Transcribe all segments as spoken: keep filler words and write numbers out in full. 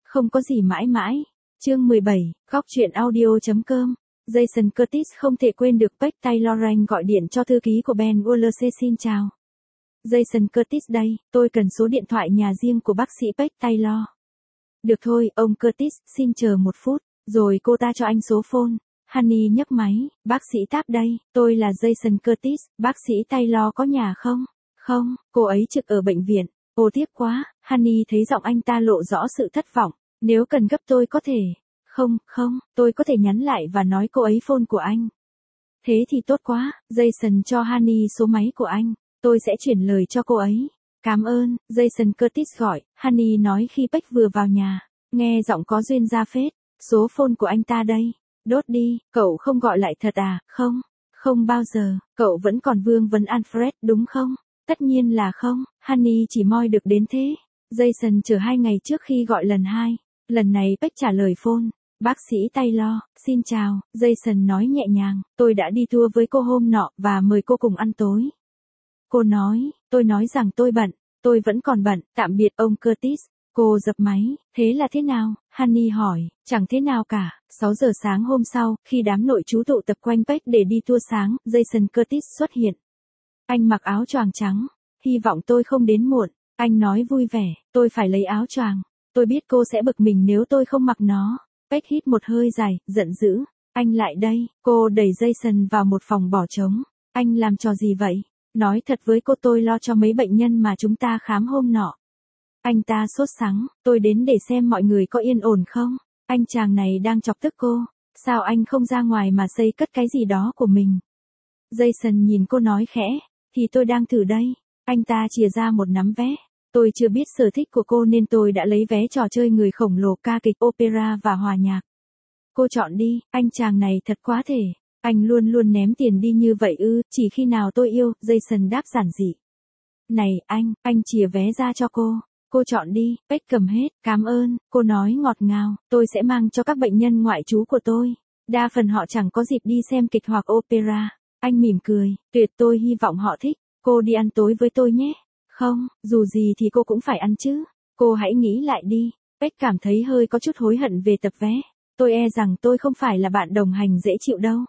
Không có gì mãi mãi. Chương mười bảy, góc truyện audio chấm com. Jason Curtis không thể quên được Paige Taylor gọi điện cho thư ký của Ben Wallace. Xin chào. Jason Curtis đây, tôi cần số điện thoại nhà riêng của bác sĩ Paige Taylor. Được thôi, ông Curtis, xin chờ một phút, rồi cô ta cho anh số phone. Honey nhấc máy, bác sĩ Táp đây, tôi là Jason Curtis, bác sĩ Taylor có nhà không? Không, cô ấy trực ở bệnh viện. Ô tiếc quá, Honey thấy giọng anh ta lộ rõ sự thất vọng. Nếu cần gấp tôi có thể. Không, không, tôi có thể nhắn lại và nói cô ấy phone của anh. Thế thì tốt quá, Jason cho Honey số máy của anh, tôi sẽ chuyển lời cho cô ấy. Cảm ơn, Jason Curtis gọi, Honey nói khi Paige vừa vào nhà. Nghe giọng có duyên ra phết, số phone của anh ta đây. Đốt đi, cậu không gọi lại thật à? Không, không bao giờ, cậu vẫn còn vương vấn Alfred đúng không? Tất nhiên là không, Honey chỉ moi được đến thế. Jason chờ hai ngày trước khi gọi lần hai. Lần này Paige trả lời phone. Bác sĩ Taylor, xin chào, Jason nói nhẹ nhàng, tôi đã đi tour với cô hôm nọ và mời cô cùng ăn tối. Cô nói, tôi nói rằng tôi bận, tôi vẫn còn bận, tạm biệt ông Curtis. Cô dập máy, thế là thế nào? Honey hỏi, chẳng thế nào cả. sáu giờ sáng hôm sau, khi đám nội trú tụ tập quanh Paige để đi tour sáng, Jason Curtis xuất hiện. Anh mặc áo choàng trắng, hy vọng tôi không đến muộn. Anh nói vui vẻ, tôi phải lấy áo choàng. Tôi biết cô sẽ bực mình nếu tôi không mặc nó. Paige hít một hơi dài, giận dữ. Anh lại đây, cô đẩy Jason vào một phòng bỏ trống. Anh làm trò gì vậy? Nói thật với cô tôi lo cho mấy bệnh nhân mà chúng ta khám hôm nọ. Anh ta sốt sắng, tôi đến để xem mọi người có yên ổn không. Anh chàng này đang chọc tức cô. Sao anh không ra ngoài mà xây cất cái gì đó của mình? Jason nhìn cô nói khẽ, thì tôi đang thử đây. Anh ta chìa ra một nắm vé. Tôi chưa biết sở thích của cô nên tôi đã lấy vé trò chơi người khổng lồ, ca kịch, opera và hòa nhạc. Cô chọn đi, anh chàng này thật quá thể. Anh luôn luôn ném tiền đi như vậy ư, chỉ khi nào tôi yêu, Jason đáp giản dị. Này, anh, anh chìa vé ra cho cô. Cô chọn đi, Paige cầm hết, cảm ơn, cô nói ngọt ngào, tôi sẽ mang cho các bệnh nhân ngoại trú của tôi. Đa phần họ chẳng có dịp đi xem kịch hoặc opera. Anh mỉm cười, tuyệt, tôi hy vọng họ thích. Cô đi ăn tối với tôi nhé. Không, dù gì thì cô cũng phải ăn chứ. Cô hãy nghĩ lại đi. Paige cảm thấy hơi có chút hối hận về tập vé. Tôi e rằng tôi không phải là bạn đồng hành dễ chịu đâu.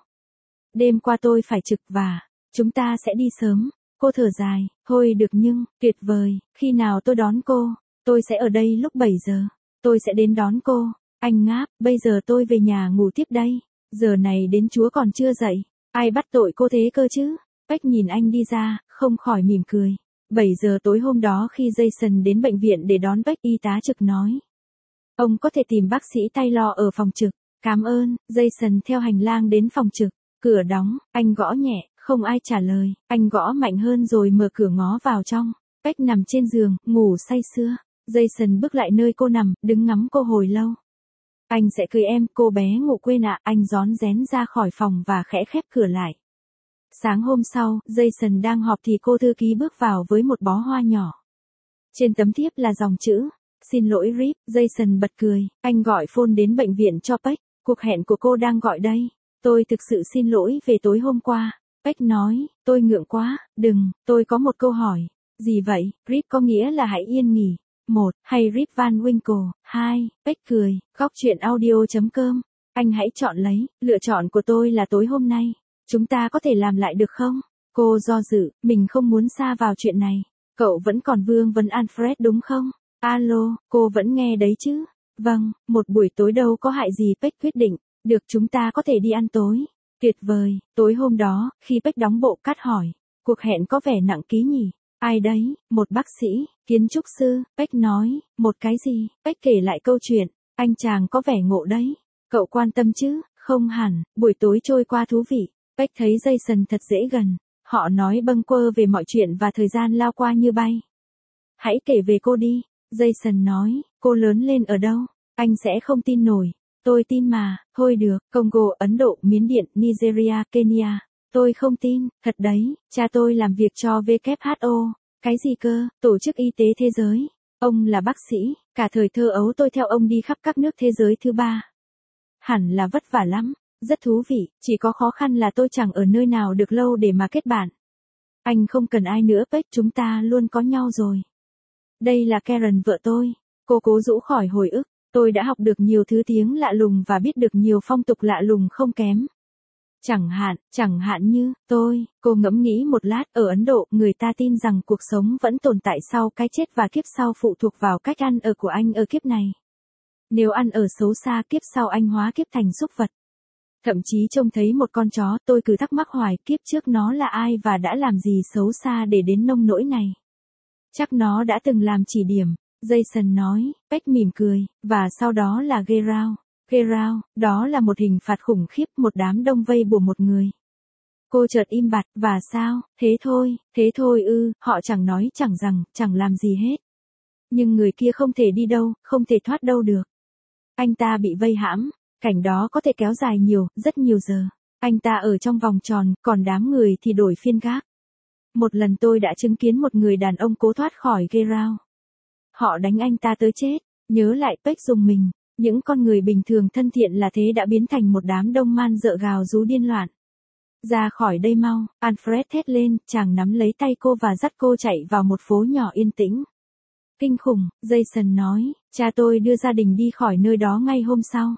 Đêm qua tôi phải trực và chúng ta sẽ đi sớm. Cô thở dài, thôi được nhưng, tuyệt vời, khi nào tôi đón cô, tôi sẽ ở đây lúc bảy giờ. Tôi sẽ đến đón cô. Anh ngáp, bây giờ tôi về nhà ngủ tiếp đây. Giờ này đến Chúa còn chưa dậy. Ai bắt tội cô thế cơ chứ? Paige nhìn anh đi ra, không khỏi mỉm cười. bảy giờ tối hôm đó khi Jason đến bệnh viện để đón Paige, y tá trực nói. Ông có thể tìm bác sĩ Taylor ở phòng trực. Cảm ơn, Jason theo hành lang đến phòng trực. Cửa đóng, anh gõ nhẹ, không ai trả lời. Anh gõ mạnh hơn rồi mở cửa ngó vào trong. Paige nằm trên giường, ngủ say sưa. Jason bước lại nơi cô nằm, đứng ngắm cô hồi lâu. Anh sẽ cưới em, cô bé ngủ quên ạ. Anh rón rén ra khỏi phòng và khẽ khép cửa lại. Sáng hôm sau, Jason đang họp thì cô thư ký bước vào với một bó hoa nhỏ. Trên tấm thiếp là dòng chữ, xin lỗi Rip. Jason bật cười, anh gọi phone đến bệnh viện cho Paige. Cuộc hẹn của cô đang gọi đây. Tôi thực sự xin lỗi về tối hôm qua. Paige nói, tôi ngượng quá, đừng, tôi có một câu hỏi. Gì vậy? Rip có nghĩa là hãy yên nghỉ. Một, hay Rip Van Winkle. Hai, Paige cười, góc truyện audio chấm com. Anh hãy chọn lấy, lựa chọn của tôi là tối hôm nay. Chúng ta có thể làm lại được không? Cô do dự, mình không muốn sa vào chuyện này. Cậu vẫn còn vương vấn Alfred đúng không? Alo, cô vẫn nghe đấy chứ? Vâng, một buổi tối đâu có hại gì. Paige quyết định. Được, chúng ta có thể đi ăn tối. Tuyệt vời, tối hôm đó, khi Paige đóng bộ cắt hỏi. Cuộc hẹn có vẻ nặng ký nhỉ? Ai đấy? Một bác sĩ, kiến trúc sư. Paige nói, một cái gì? Paige kể lại câu chuyện. Anh chàng có vẻ ngộ đấy. Cậu quan tâm chứ? Không hẳn, buổi tối trôi qua thú vị. Paige thấy Jason thật dễ gần. Họ nói bâng quơ về mọi chuyện và thời gian lao qua như bay. Hãy kể về cô đi. Jason nói, cô lớn lên ở đâu? Anh sẽ không tin nổi. Tôi tin mà, thôi được, Congo, Ấn Độ, Miến Điện, Nigeria, Kenya. Tôi không tin, thật đấy, cha tôi làm việc cho W H O. Cái gì cơ, Tổ chức Y tế Thế giới. Ông là bác sĩ, cả thời thơ ấu tôi theo ông đi khắp các nước thế giới thứ ba. Hẳn là vất vả lắm, rất thú vị, chỉ có khó khăn là tôi chẳng ở nơi nào được lâu để mà kết bạn. Anh không cần ai nữa Paige, chúng ta luôn có nhau rồi. Đây là Karen vợ tôi. Cô cố rũ khỏi hồi ức. Tôi đã học được nhiều thứ tiếng lạ lùng và biết được nhiều phong tục lạ lùng không kém. Chẳng hạn, chẳng hạn như, tôi, cô ngẫm nghĩ một lát, ở Ấn Độ, người ta tin rằng cuộc sống vẫn tồn tại sau cái chết và kiếp sau phụ thuộc vào cách ăn ở của anh ở kiếp này. Nếu ăn ở xấu xa, kiếp sau anh hóa kiếp thành súc vật. Thậm chí trông thấy một con chó, tôi cứ thắc mắc hoài, kiếp trước nó là ai và đã làm gì xấu xa để đến nông nỗi này. Chắc nó đã từng làm chỉ điểm, Jason nói. Peck mỉm cười, và sau đó là Geralt. Geralt, đó là một hình phạt khủng khiếp, một đám đông vây bùa một người. Cô chợt im bặt, và sao, thế thôi, thế thôi ư, họ chẳng nói chẳng rằng, chẳng làm gì hết. Nhưng người kia không thể đi đâu, không thể thoát đâu được. Anh ta bị vây hãm, cảnh đó có thể kéo dài nhiều, rất nhiều giờ. Anh ta ở trong vòng tròn, còn đám người thì đổi phiên gác. Một lần tôi đã chứng kiến một người đàn ông cố thoát khỏi Geralt. Họ đánh anh ta tới chết, nhớ lại Peck dùng mình. Những con người bình thường thân thiện là thế đã biến thành một đám đông man dợ gào rú điên loạn. Ra khỏi đây mau, Alfred thét lên, chàng nắm lấy tay cô và dắt cô chạy vào một phố nhỏ yên tĩnh. Kinh khủng, Jason nói, cha tôi đưa gia đình đi khỏi nơi đó ngay hôm sau.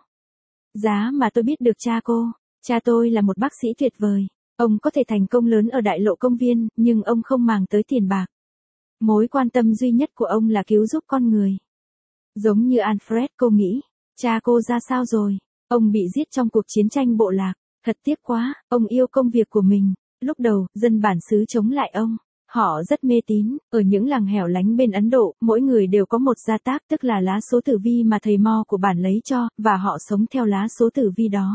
Giá mà tôi biết được cha cô, cha tôi là một bác sĩ tuyệt vời. Ông có thể thành công lớn ở đại lộ công viên, nhưng ông không màng tới tiền bạc. Mối quan tâm duy nhất của ông là cứu giúp con người. Giống như Alfred, cô nghĩ, cha cô ra sao rồi? Ông bị giết trong cuộc chiến tranh bộ lạc. Thật tiếc quá, ông yêu công việc của mình. Lúc đầu, dân bản xứ chống lại ông. Họ rất mê tín, ở những làng hẻo lánh bên Ấn Độ, mỗi người đều có một gia tác, tức là lá số tử vi mà thầy mo của bản lấy cho, và họ sống theo lá số tử vi đó.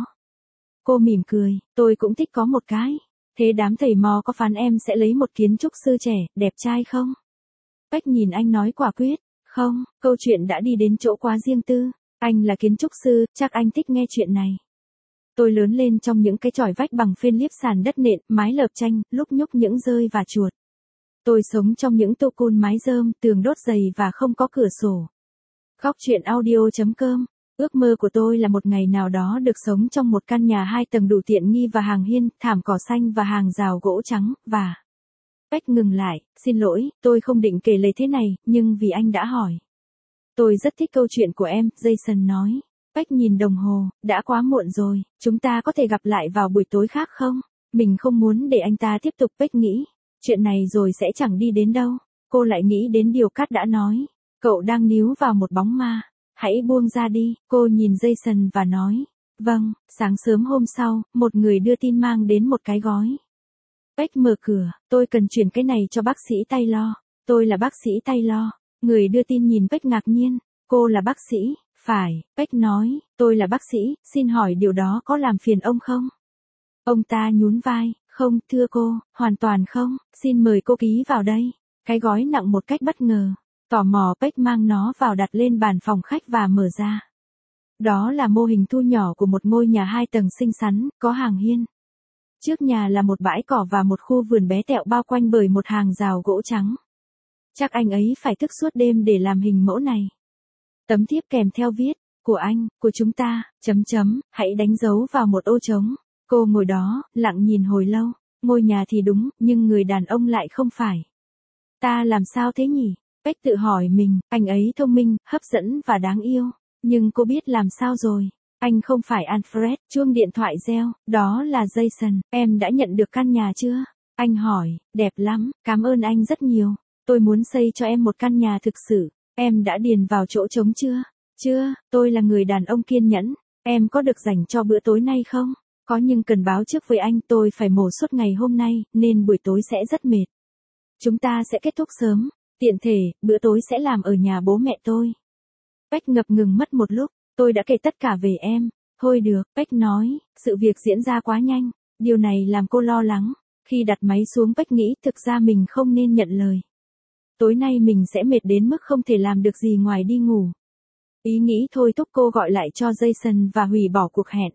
Cô mỉm cười, tôi cũng thích có một cái. Thế đám thầy mo có phán em sẽ lấy một kiến trúc sư trẻ, đẹp trai không? Peck nhìn anh nói quả quyết, không, câu chuyện đã đi đến chỗ quá riêng tư. Anh là kiến trúc sư, chắc anh thích nghe chuyện này. Tôi lớn lên trong những cái chòi vách bằng phên liếp sàn đất nện, mái lợp tranh, lúc nhúc những rơi và chuột. Tôi sống trong những tô côn mái rơm, tường đốt dày và không có cửa sổ. Góc chuyện audio chấm com. Ước mơ của tôi là một ngày nào đó được sống trong một căn nhà hai tầng đủ tiện nghi và hàng hiên, thảm cỏ xanh và hàng rào gỗ trắng, và... Peck ngừng lại, xin lỗi, tôi không định kể lời thế này, nhưng vì anh đã hỏi. Tôi rất thích câu chuyện của em, Jason nói. Peck nhìn đồng hồ, đã quá muộn rồi, chúng ta có thể gặp lại vào buổi tối khác không? Mình không muốn để anh ta tiếp tục, Peck nghĩ. Chuyện này rồi sẽ chẳng đi đến đâu. Cô lại nghĩ đến điều Kat đã nói. Cậu đang níu vào một bóng ma. Hãy buông ra đi, cô nhìn Jason và nói. Vâng, sáng sớm hôm sau, một người đưa tin mang đến một cái gói. Peck mở cửa, tôi cần chuyển cái này cho bác sĩ Taylor. Tôi là bác sĩ Taylor. Người đưa tin nhìn Peck ngạc nhiên. Cô là bác sĩ, phải, Peck nói, tôi là bác sĩ, xin hỏi điều đó có làm phiền ông không? Ông ta nhún vai, không, thưa cô, hoàn toàn không, xin mời cô ký vào đây. Cái gói nặng một cách bất ngờ. Tò mò Peck mang nó vào đặt lên bàn phòng khách và mở ra. Đó là mô hình thu nhỏ của một ngôi nhà hai tầng xinh xắn, có hàng hiên. Trước nhà là một bãi cỏ và một khu vườn bé tẹo bao quanh bởi một hàng rào gỗ trắng. Chắc anh ấy phải thức suốt đêm để làm hình mẫu này. Tấm thiếp kèm theo viết, của anh, của chúng ta, chấm chấm, hãy đánh dấu vào một ô trống. Cô ngồi đó, lặng nhìn hồi lâu, ngôi nhà thì đúng, nhưng người đàn ông lại không phải. Ta làm sao thế nhỉ? Peck tự hỏi mình, anh ấy thông minh, hấp dẫn và đáng yêu. Nhưng cô biết làm sao rồi? Anh không phải Alfred, chuông điện thoại reo, đó là Jason, em đã nhận được căn nhà chưa? Anh hỏi, đẹp lắm, cảm ơn anh rất nhiều. Tôi muốn xây cho em một căn nhà thực sự. Em đã điền vào chỗ trống chưa? Chưa, tôi là người đàn ông kiên nhẫn. Em có được dành cho bữa tối nay không? Có, nhưng cần báo trước với anh, tôi phải mổ suốt ngày hôm nay, nên buổi tối sẽ rất mệt. Chúng ta sẽ kết thúc sớm. Tiện thể, bữa tối sẽ làm ở nhà bố mẹ tôi. Peck ngập ngừng mất một lúc, tôi đã kể tất cả về em. Thôi được, Peck nói, sự việc diễn ra quá nhanh. Điều này làm cô lo lắng. Khi đặt máy xuống, Peck nghĩ thực ra mình không nên nhận lời. Tối nay mình sẽ mệt đến mức không thể làm được gì ngoài đi ngủ. Ý nghĩ thôi thúc cô gọi lại cho Jason và hủy bỏ cuộc hẹn.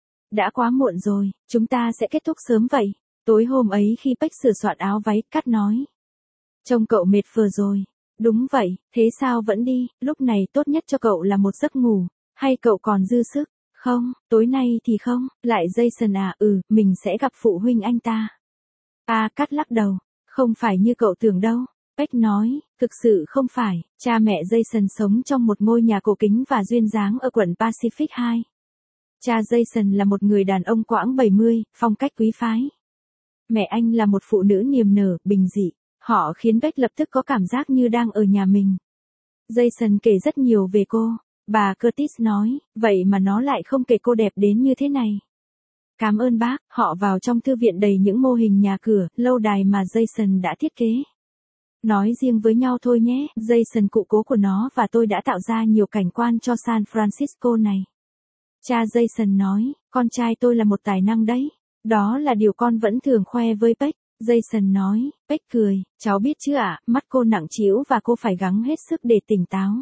Đã quá muộn rồi, chúng ta sẽ kết thúc sớm vậy. Tối hôm ấy khi Peck sửa soạn áo váy, Kat nói. Trông cậu mệt phờ rồi. Đúng vậy, thế sao vẫn đi, lúc này tốt nhất cho cậu là một giấc ngủ. Hay cậu còn dư sức? Không, tối nay thì không. Lại Jason à, ừ, mình sẽ gặp phụ huynh anh ta. À, Kat lắc đầu. Không phải như cậu tưởng đâu. Beck nói, thực sự không phải, cha mẹ Jason sống trong một ngôi nhà cổ kính và duyên dáng ở quận Pacific hai. Cha Jason là một người đàn ông quãng bảy mươi, phong cách quý phái. Mẹ anh là một phụ nữ niềm nở, bình dị. Họ khiến Beck lập tức có cảm giác như đang ở nhà mình. Jason kể rất nhiều về cô. Bà Curtis nói, vậy mà nó lại không kể cô đẹp đến như thế này. Cảm ơn bác, họ vào trong thư viện đầy những mô hình nhà cửa, lâu đài mà Jason đã thiết kế. Nói riêng với nhau thôi nhé, Jason cụ cố của nó và tôi đã tạo ra nhiều cảnh quan cho San Francisco này. Cha Jason nói, con trai tôi là một tài năng đấy. Đó là điều con vẫn thường khoe với Beck. Jason nói, Beck cười, cháu biết chứ ạ, mắt cô nặng trĩu và cô phải gắng hết sức để tỉnh táo.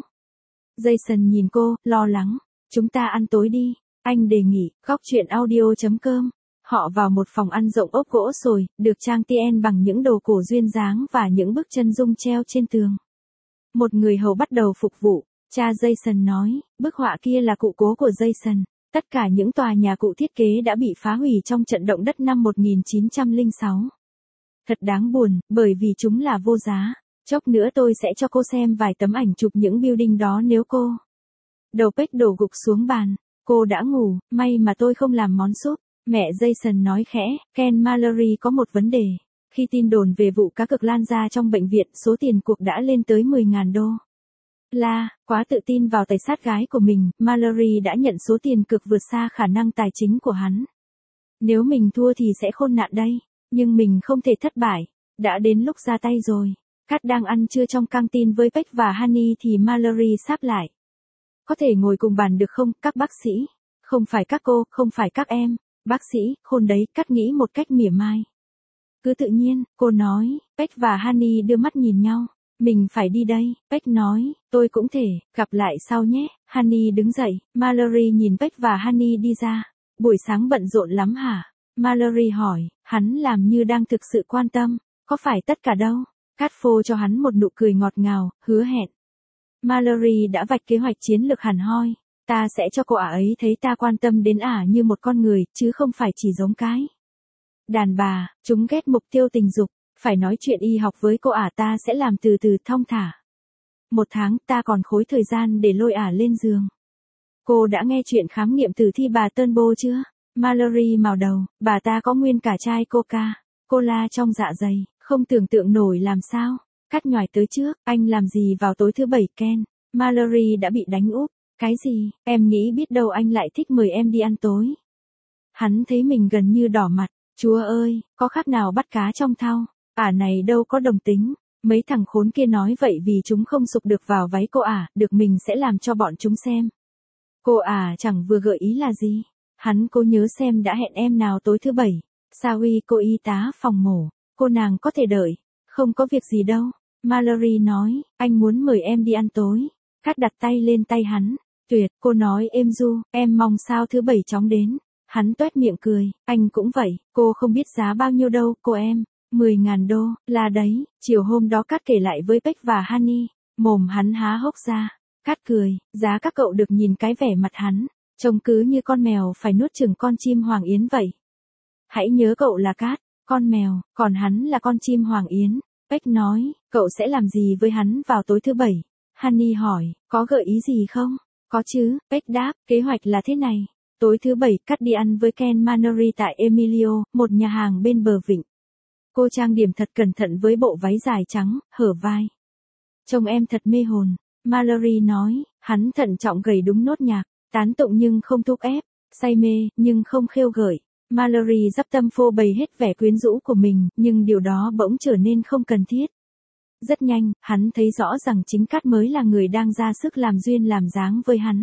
Jason nhìn cô, lo lắng, chúng ta ăn tối đi, anh đề nghị, góc chuyện audio.com. Họ vào một phòng ăn rộng ốp gỗ sồi, được trang tien bằng những đồ cổ duyên dáng và những bức chân dung treo trên tường. Một người hầu bắt đầu phục vụ, cha Jason nói, bức họa kia là cụ cố của Jason. Tất cả những tòa nhà cụ thiết kế đã bị phá hủy trong trận động đất năm một nghìn chín trăm lẻ sáu. Thật đáng buồn, bởi vì chúng là vô giá. Chốc nữa tôi sẽ cho cô xem vài tấm ảnh chụp những building đó nếu cô... Đầu Beck đổ gục xuống bàn. Cô đã ngủ, may mà tôi không làm món súp. Mẹ Jason nói khẽ, Ken Mallory có một vấn đề. Khi tin đồn về vụ cá cược lan ra trong bệnh viện, số tiền cuộc đã lên tới mười nghìn đô. La, quá tự tin vào tài sát gái của mình, Mallory đã nhận số tiền cược vượt xa khả năng tài chính của hắn. Nếu mình thua thì sẽ khốn nạn đây. Nhưng mình không thể thất bại. Đã đến lúc ra tay rồi. Kat đang ăn trưa trong căng tin với Beck và Honey thì Mallory sáp lại. Có thể ngồi cùng bàn được không, các bác sĩ? Không phải các cô, không phải các em. Bác sĩ, khôn đấy, Kat nghĩ một cách mỉa mai. Cứ tự nhiên, cô nói. Beck và Honey đưa mắt nhìn nhau. Mình phải đi đây, Beck nói, tôi cũng thể, gặp lại sau nhé. Honey đứng dậy, Mallory nhìn Beck và Honey đi ra. Buổi sáng bận rộn lắm hả? Mallory hỏi, hắn làm như đang thực sự quan tâm, có phải tất cả đâu? Kat phô cho hắn một nụ cười ngọt ngào, hứa hẹn. Mallory đã vạch kế hoạch chiến lược hẳn hoi, ta sẽ cho cô ả ấy thấy ta quan tâm đến ả như một con người, chứ không phải chỉ giống cái. Đàn bà, chúng ghét mục tiêu tình dục, phải nói chuyện y học với cô ả ta sẽ làm từ từ thong thả. Một tháng ta còn khối thời gian để lôi ả lên giường. Cô đã nghe chuyện khám nghiệm tử thi bà Turnbull chưa? Mallory màu đầu, bà ta có nguyên cả chai coca, cola trong dạ dày, không tưởng tượng nổi làm sao. Cắt nhòi tới trước, anh làm gì vào tối thứ bảy Ken? Mallory đã bị đánh úp. Cái gì, em nghĩ biết đâu anh lại thích mời em đi ăn tối. Hắn thấy mình gần như đỏ mặt, chúa ơi, có khác nào bắt cá trong thau, ả này đâu có đồng tính. Mấy thằng khốn kia nói vậy vì chúng không sục được vào váy cô ả, được mình sẽ làm cho bọn chúng xem. Cô ả chẳng vừa gợi ý là gì. Hắn cố nhớ xem đã hẹn em nào tối thứ bảy. Sawi cô y tá phòng mổ, cô nàng có thể đợi, không có việc gì đâu. Mallory nói, anh muốn mời em đi ăn tối. Cắt đặt tay lên tay hắn, tuyệt, cô nói êm du, em mong sao thứ bảy chóng đến. Hắn toét miệng cười, anh cũng vậy, cô không biết giá bao nhiêu đâu, cô em, mười ngàn đô, là đấy, chiều hôm đó Cắt kể lại với Beck và Honey, mồm hắn há hốc ra. Cắt cười, giá các cậu được nhìn cái vẻ mặt hắn. Trông cứ như con mèo phải nuốt chửng con chim hoàng yến vậy. Hãy nhớ cậu là Kat, con mèo, còn hắn là con chim hoàng yến. Beck nói, cậu sẽ làm gì với hắn vào tối thứ bảy? Honey hỏi, có gợi ý gì không? Có chứ, Beck đáp, kế hoạch là thế này. Tối thứ bảy Kat đi ăn với Ken Mallory tại Emilio, một nhà hàng bên bờ vịnh. Cô trang điểm thật cẩn thận với bộ váy dài trắng, hở vai. Trông em thật mê hồn, Mallory nói, hắn thận trọng gầy đúng nốt nhạc. Tán tụng nhưng không thúc ép, say mê, nhưng không khêu gợi. Mallory dắp tâm phô bày hết vẻ quyến rũ của mình, nhưng điều đó bỗng trở nên không cần thiết. Rất nhanh, hắn thấy rõ rằng chính Kat mới là người đang ra sức làm duyên làm dáng với hắn.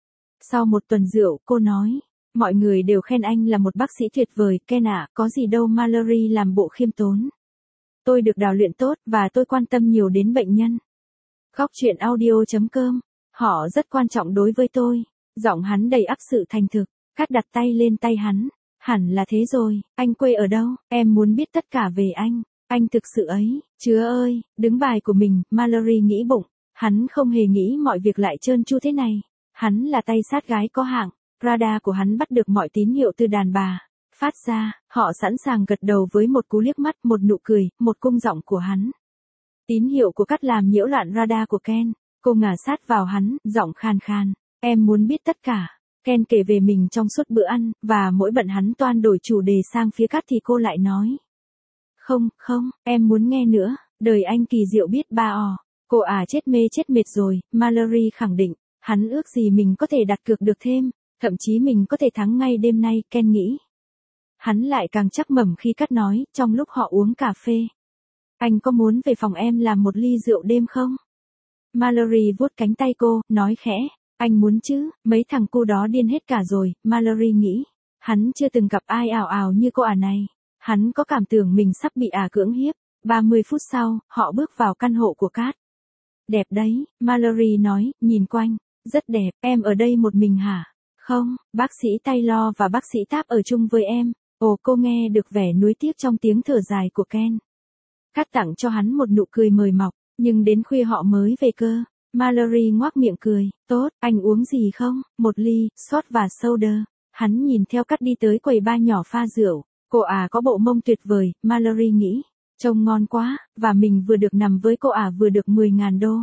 Sau một tuần rượu, cô nói, mọi người đều khen anh là một bác sĩ tuyệt vời, Ken ạ, có gì đâu. Mallory làm bộ khiêm tốn. Tôi được đào luyện tốt, và tôi quan tâm nhiều đến bệnh nhân. Góc chuyện audio.com, họ rất quan trọng đối với tôi. Giọng hắn đầy ắp sự thành thực, Cắt đặt tay lên tay hắn. Hẳn là thế rồi, anh quê ở đâu, em muốn biết tất cả về anh. Anh thực sự ấy, chúa ơi, đứng bài của mình, Mallory nghĩ bụng. Hắn không hề nghĩ mọi việc lại trơn tru thế này. Hắn là tay sát gái có hạng, radar của hắn bắt được mọi tín hiệu từ đàn bà. Phát ra, họ sẵn sàng gật đầu với một cú liếc mắt, một nụ cười, một cung giọng của hắn. Tín hiệu của Cát làm nhiễu loạn radar của Ken. Cô ngả sát vào hắn, giọng khàn khàn. Em muốn biết tất cả. Ken kể về mình trong suốt bữa ăn, và mỗi bận hắn toan đổi chủ đề sang phía Cát thì cô lại nói. Không, không, em muốn nghe nữa, đời anh kỳ diệu biết ba ò. Cô à chết mê chết mệt rồi, Mallory khẳng định. Hắn ước gì mình có thể đặt cược được thêm, thậm chí mình có thể thắng ngay đêm nay, Ken nghĩ. Hắn lại càng chắc mẩm khi Cát nói, trong lúc họ uống cà phê. Anh có muốn về phòng em làm một ly rượu đêm không? Mallory vuốt cánh tay cô, nói khẽ. Anh muốn chứ, mấy thằng cu đó điên hết cả rồi, Mallory nghĩ. Hắn chưa từng gặp ai ảo ảo như cô ả này. Hắn có cảm tưởng mình sắp bị ả cưỡng hiếp. ba mươi phút sau, họ bước vào căn hộ của Cát. Đẹp đấy, Mallory nói, nhìn quanh. Rất đẹp, em ở đây một mình hả? Không, bác sĩ Taylor và bác sĩ Táp ở chung với em. Ồ, cô nghe được vẻ nuối tiếc trong tiếng thở dài của Ken. Cát tặng cho hắn một nụ cười mời mọc, nhưng đến khuya họ mới về cơ. Mallory ngoác miệng cười, tốt, anh uống gì không? Một ly, shot và soda. Hắn nhìn theo Cát đi tới quầy bar nhỏ pha rượu. Cô à có bộ mông tuyệt vời, Mallory nghĩ. Trông ngon quá, và mình vừa được nằm với cô à vừa được mười ngàn đô.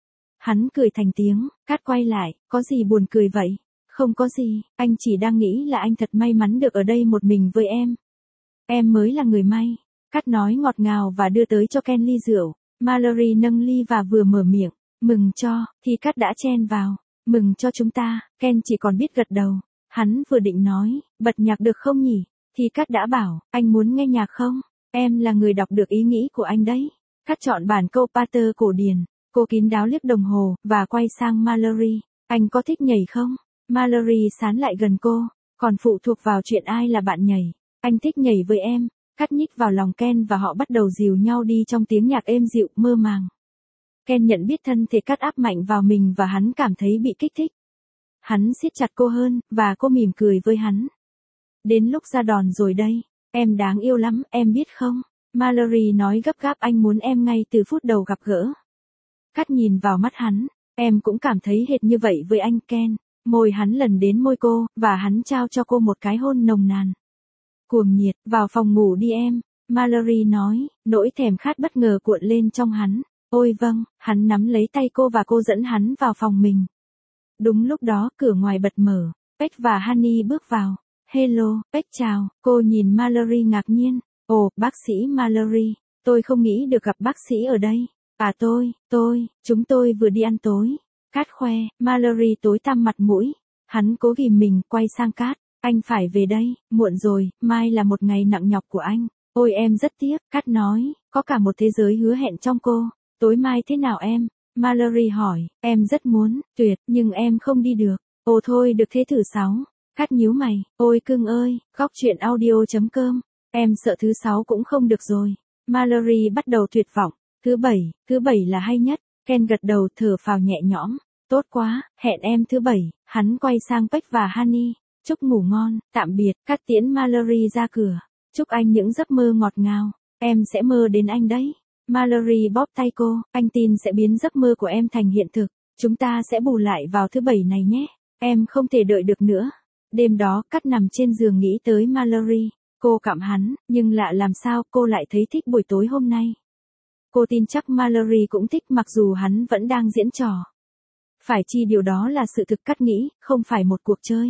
Hắn cười thành tiếng, Cát quay lại, có gì buồn cười vậy? Không có gì, anh chỉ đang nghĩ là anh thật may mắn được ở đây một mình với em. Em mới là người may. Cát nói ngọt ngào và đưa tới cho Ken ly rượu. Mallory nâng ly và vừa mở miệng. Mừng cho, thì Cát đã chen vào. Mừng cho chúng ta, Ken chỉ còn biết gật đầu. Hắn vừa định nói, bật nhạc được không nhỉ? Thì Cát đã bảo, anh muốn nghe nhạc không? Em là người đọc được ý nghĩ của anh đấy. Cát chọn bản câu Pater cổ điển. Cô kín đáo liếc đồng hồ, và quay sang Mallory. Anh có thích nhảy không? Mallory sán lại gần cô. Còn phụ thuộc vào chuyện ai là bạn nhảy. Anh thích nhảy với em. Cát nhích vào lòng Ken và họ bắt đầu dìu nhau đi trong tiếng nhạc êm dịu, mơ màng. Ken nhận biết thân thể Cát áp mạnh vào mình và hắn cảm thấy bị kích thích. Hắn siết chặt cô hơn, và cô mỉm cười với hắn. Đến lúc ra đòn rồi đây. Em đáng yêu lắm, em biết không? Mallory nói gấp gáp, anh muốn em ngay từ phút đầu gặp gỡ. Cát nhìn vào mắt hắn. Em cũng cảm thấy hệt như vậy với anh, Ken. Môi hắn lần đến môi cô, và hắn trao cho cô một cái hôn nồng nàn. Cuồng nhiệt, vào phòng ngủ đi em. Mallory nói, nỗi thèm khát bất ngờ cuộn lên trong hắn. Ôi vâng, hắn nắm lấy tay cô và cô dẫn hắn vào phòng mình. Đúng lúc đó, cửa ngoài bật mở. Peck và Honey bước vào. Hello, Peck chào. Cô nhìn Mallory ngạc nhiên. Ồ, bác sĩ Mallory. Tôi không nghĩ được gặp bác sĩ ở đây. À tôi, tôi, chúng tôi vừa đi ăn tối. Cát khoe, Mallory tối tăm mặt mũi. Hắn cố ghìm mình, quay sang Cát. Anh phải về đây, muộn rồi, mai là một ngày nặng nhọc của anh. Ôi em rất tiếc, Cát nói, có cả một thế giới hứa hẹn trong cô. Tối mai thế nào em? Mallory hỏi, em rất muốn, tuyệt, nhưng em không đi được. Ồ thôi được thế thử sáu. Cát nhíu mày, ôi cưng ơi, góc chuyện audio chấm com. Em sợ thứ sáu cũng không được rồi. Mallory bắt đầu tuyệt vọng. Thứ bảy, thứ bảy là hay nhất. Ken gật đầu thở phào nhẹ nhõm. Tốt quá, hẹn em thứ bảy. Hắn quay sang Peck và Honey. Chúc ngủ ngon, tạm biệt. Cát tiễn Mallory ra cửa. Chúc anh những giấc mơ ngọt ngào. Em sẽ mơ đến anh đấy. Mallory bóp tay cô. Anh tin sẽ biến giấc mơ của em thành hiện thực. Chúng ta sẽ bù lại vào thứ bảy này nhé. Em không thể đợi được nữa. Đêm đó, Cát nằm trên giường nghĩ tới Mallory. Cô cặm hắn, nhưng lạ làm sao cô lại thấy thích buổi tối hôm nay. Cô tin chắc Mallory cũng thích mặc dù hắn vẫn đang diễn trò. Phải chi điều đó là sự thực, Cát nghĩ, không phải một cuộc chơi.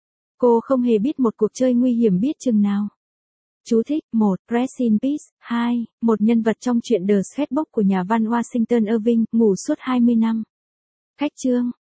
Cô không hề biết một cuộc chơi nguy hiểm biết chừng nào. Chú thích, một. Rest in Peace, hai. Một nhân vật trong truyện The Sketchbook của nhà văn Washington Irving, ngủ suốt hai mươi năm. Khách chương.